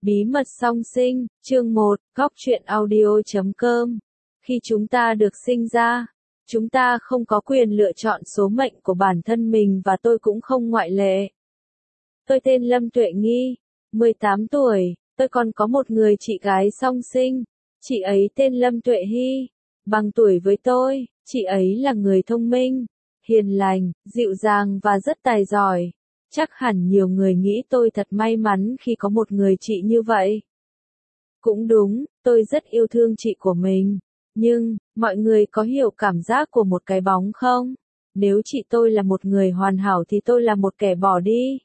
Bí mật song sinh, chương 1, góc truyện audio.com. Khi chúng ta được sinh ra, chúng ta không có quyền lựa chọn số mệnh của bản thân mình và tôi cũng không ngoại lệ. Tôi tên Lâm Tuệ Nghi, 18 tuổi, tôi còn có một người chị gái song sinh, chị ấy tên Lâm Tuệ Hy, bằng tuổi với tôi, chị ấy là người thông minh, hiền lành, dịu dàng và rất tài giỏi. Chắc hẳn nhiều người nghĩ tôi thật may mắn khi có một người chị như vậy. Cũng đúng, tôi rất yêu thương chị của mình. Nhưng, mọi người có hiểu cảm giác của một cái bóng không? Nếu chị tôi là một người hoàn hảo thì tôi là một kẻ bỏ đi.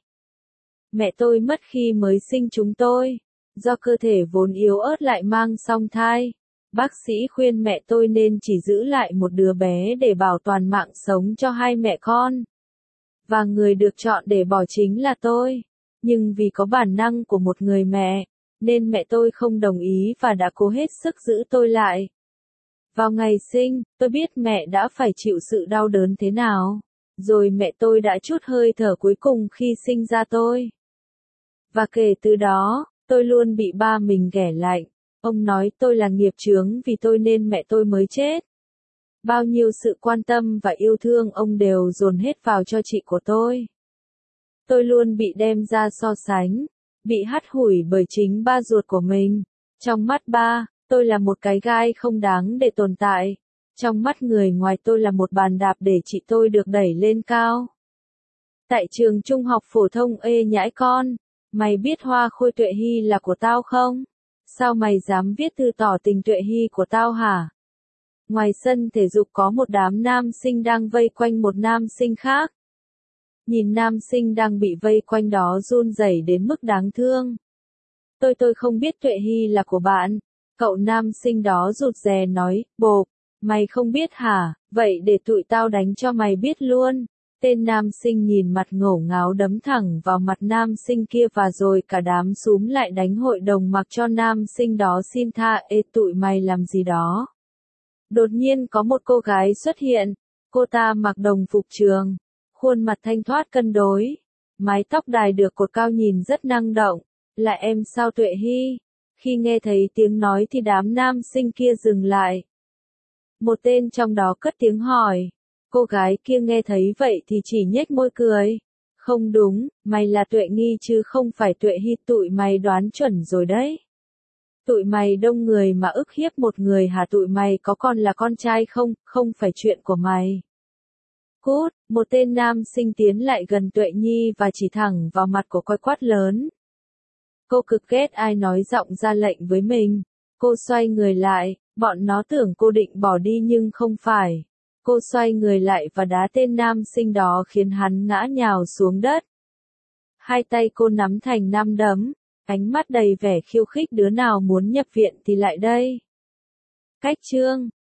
Mẹ tôi mất khi mới sinh chúng tôi. Do cơ thể vốn yếu ớt lại mang song thai. Bác sĩ khuyên mẹ tôi nên chỉ giữ lại một đứa bé để bảo toàn mạng sống cho hai mẹ con. Và người được chọn để bỏ chính là tôi. Nhưng vì có bản năng của một người mẹ, nên mẹ tôi không đồng ý và đã cố hết sức giữ tôi lại. Vào ngày sinh, tôi biết mẹ đã phải chịu sự đau đớn thế nào. Rồi mẹ tôi đã trút hơi thở cuối cùng khi sinh ra tôi. Và kể từ đó, tôi luôn bị ba mình ghẻ lạnh. Ông nói tôi là nghiệp chướng vì tôi nên mẹ tôi mới chết. Bao nhiêu sự quan tâm và yêu thương ông đều dồn hết vào cho chị của tôi. Tôi luôn bị đem ra so sánh, bị hắt hủi bởi chính ba ruột của mình. Trong mắt ba, tôi là một cái gai không đáng để tồn tại. Trong mắt người ngoài tôi là một bàn đạp để chị tôi được đẩy lên cao. Tại trường trung học phổ thông Ê Nhãi con, mày biết hoa khôi Tuệ Hy là của tao không? Sao mày dám viết thư tỏ tình Tuệ Hy của tao hả? Ngoài sân thể dục có một đám nam sinh đang vây quanh một nam sinh khác. Nhìn nam sinh đang bị vây quanh đó run rẩy đến mức đáng thương. Tôi không biết Tuệ Hy là của bạn. Cậu nam sinh đó rụt rè nói, bộp, mày không biết hả, vậy để tụi tao đánh cho mày biết luôn. Tên nam sinh nhìn mặt ngổ ngáo đấm thẳng vào mặt nam sinh kia và rồi cả đám xúm lại đánh hội đồng mặc cho nam sinh đó xin tha. Ê tụi mày làm gì đó? Đột nhiên có một cô gái xuất hiện, cô ta mặc đồng phục trường, khuôn mặt thanh thoát cân đối, mái tóc đài được cột cao nhìn rất năng động, là em sao Tuệ Hy? Khi nghe thấy tiếng nói thì đám nam sinh kia dừng lại. Một tên trong đó cất tiếng hỏi, cô gái kia nghe thấy vậy thì chỉ nhếch môi cười. Không đúng, mày là Tuệ Nghi chứ không phải Tuệ Hy, tụi mày đoán chuẩn rồi đấy. Tụi mày đông người mà ức hiếp một người hả? Tụi mày có còn là con trai không? Không phải chuyện của mày. Cút, một tên nam sinh tiến lại gần Tuệ Nhi và chỉ thẳng vào mặt của cô quát lớn. Cô cực ghét ai nói giọng ra lệnh với mình. Cô xoay người lại, bọn nó tưởng cô định bỏ đi nhưng không phải. Cô xoay người lại và đá tên nam sinh đó khiến hắn ngã nhào xuống đất. Hai tay cô nắm thành 5 đấm. Ánh mắt đầy vẻ khiêu khích, đứa nào muốn nhập viện thì lại đây. Cách chương